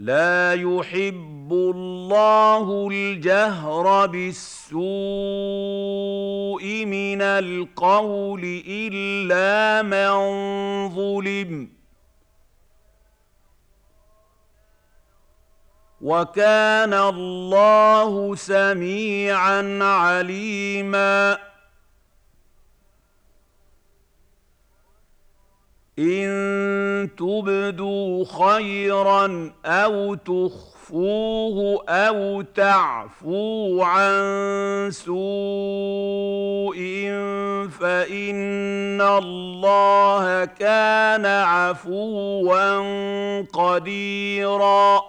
لا يحب الله الجهر بالسوء من القول إلا من ظلم وكان الله سميعا عليما إن تبدوا خيرا أو تخفوه أو تعفوا عن سوء فإن الله كان عفوا قديرا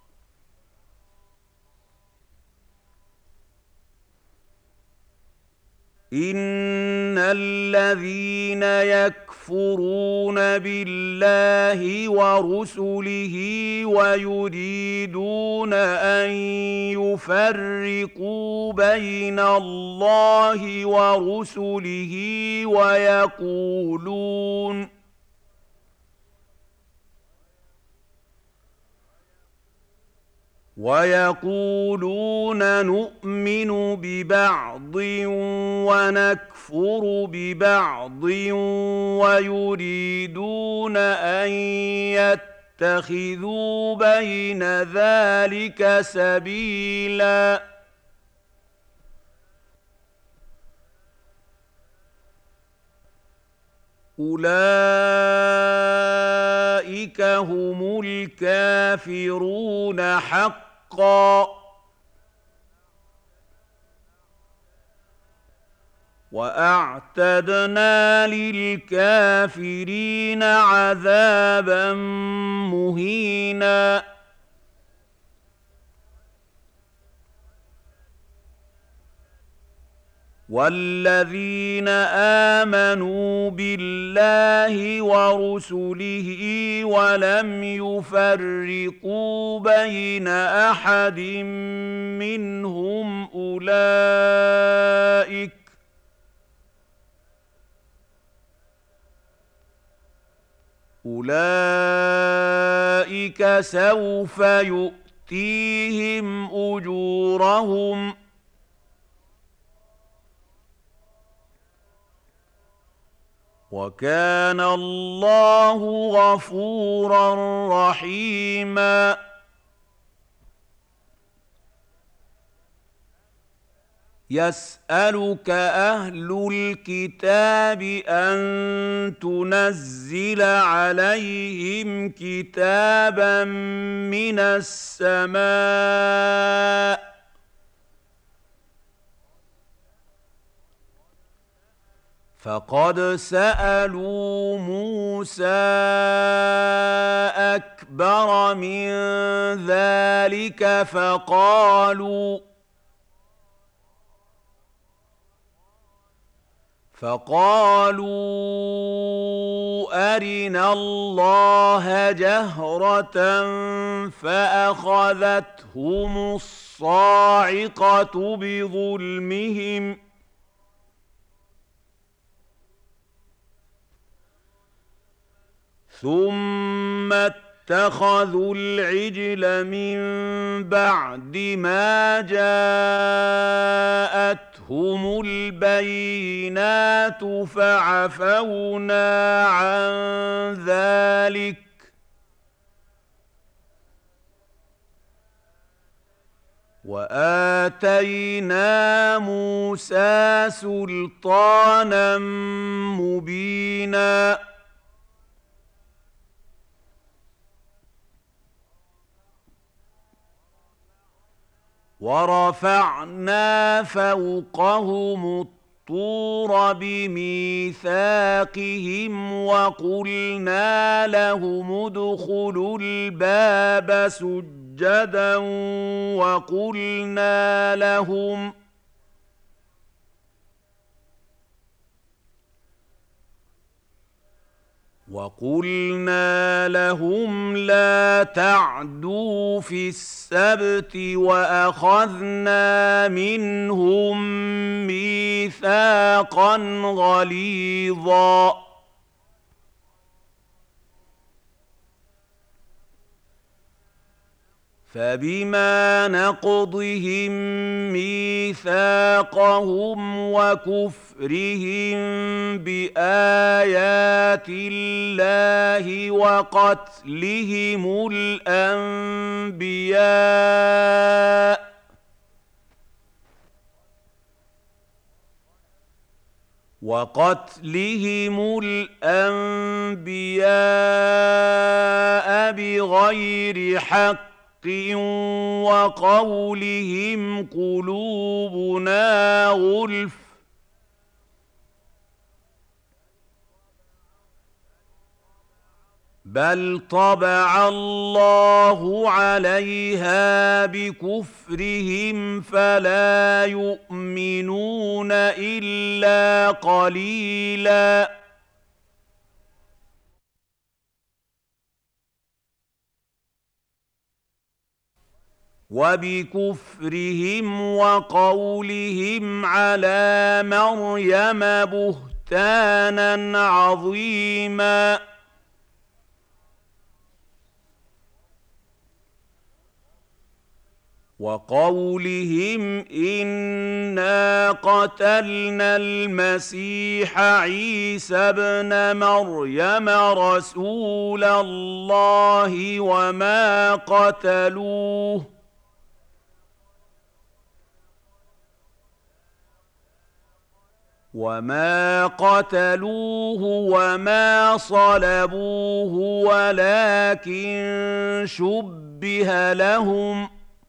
إن الذين يكفرون بالله ورسله ويريدون أن يفرقوا بين الله ورسله ويقولون نؤمن ببعض ونكفر ببعض ويريدون أن يتخذوا بين ذلك سبيلا أولئك هم الكافرون حقا وأعتدنا للكافرين عذابا مهينا والذين آمنوا بالله ورسله ولم يفرقوا بين أحد منهم أولئك سوف يؤتيهم أجورهم وكان الله غفورا رحيما يسألك أهل الكتاب أن تنزل عليهم كتابا من السماء فقد سألوا موسى أكبر من ذلك فقالوا أرنا الله جهرة فأخذتهم الصاعقة بظلمهم ثم اتخذوا العجل من بعد ما جاءتهم البينات فعفونا عن ذلك وآتينا موسى سلطانا مبينا ورفعنا فوقهم الطور بميثاقهم وقلنا لهم ادخلوا الباب سجدا وقلنا لهم لا تعدوا في السبت وأخذنا منهم ميثاقا غليظا فبما نقضهم ميثاقهم وكفرهم بآيات الله وقتلهم الأنبياء بغير حق وقولهم قلوبنا غلف بل طبع الله عليها بكفرهم فلا يؤمنون إلا قليلاً وبكفرهم وقولهم على مريم بهتانا عظيما وقولهم إنا قتلنا المسيح عيسى ابن مريم رسول الله وما قتلوه وما صلبوه ولكن شبه لهم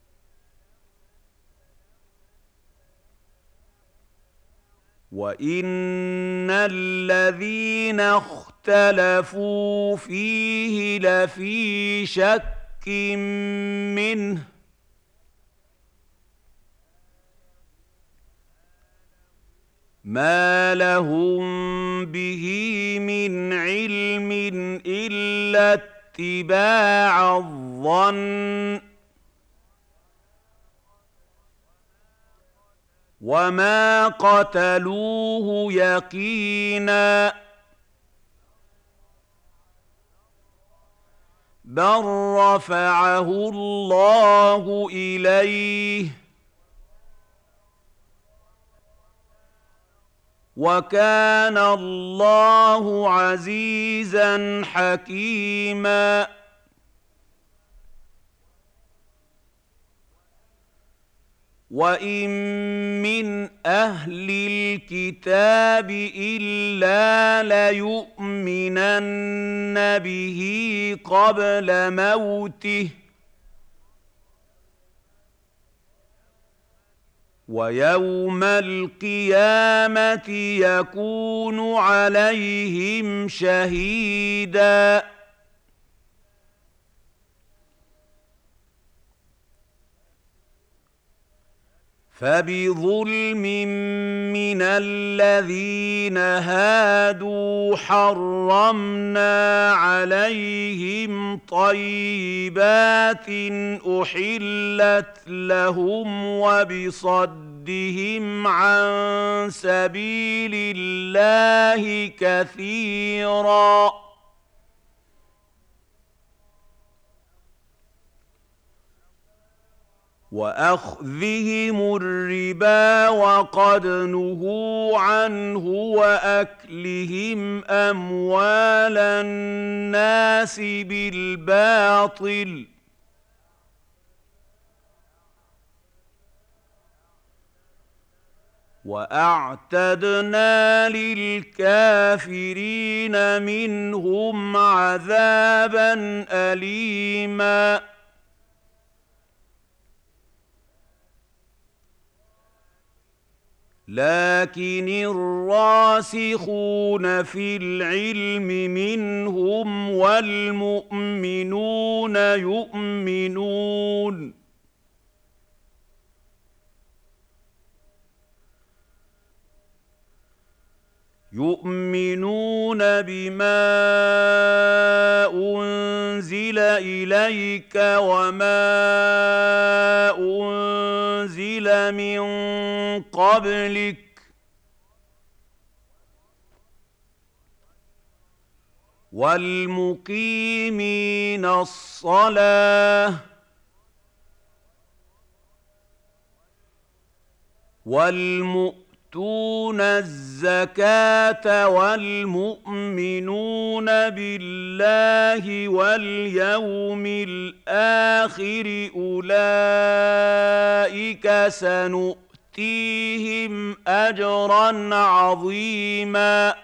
وإن الذين اختلفوا فيه لفي شك منه ما لهم به من علم إلا اتباع الظن وما قتلوه يقينا بل رفعه الله إليه وكان الله عزيزا حكيما وإن من أهل الكتاب إلا ليؤمنن به قبل موته ويوم القيامة يكون عليهم شهيداً فبظلم من الذين هادوا حرمنا عليهم طيبات أحلت لهم وبصدهم عن سبيل الله كثيراً وأخذهم الربا وقد نهوا عنه وأكلهم أموال الناس بالباطل وأعتدنا للكافرين منهم عذابا أليما لكن الراسخون في العلم منهم والمؤمنون يؤمنون بما أنزل إليك وما أنزل من قبلك والمقيمين الصلاة وَالْمُؤْتُونَ الزَّكَاةَ وَالْمُؤْمِنُونَ بِاللَّهِ وَالْيَوْمِ الْآخِرِ أُولَٰئِكَ سَنُؤْتِيهِمْ أَجْرًا عَظِيمًا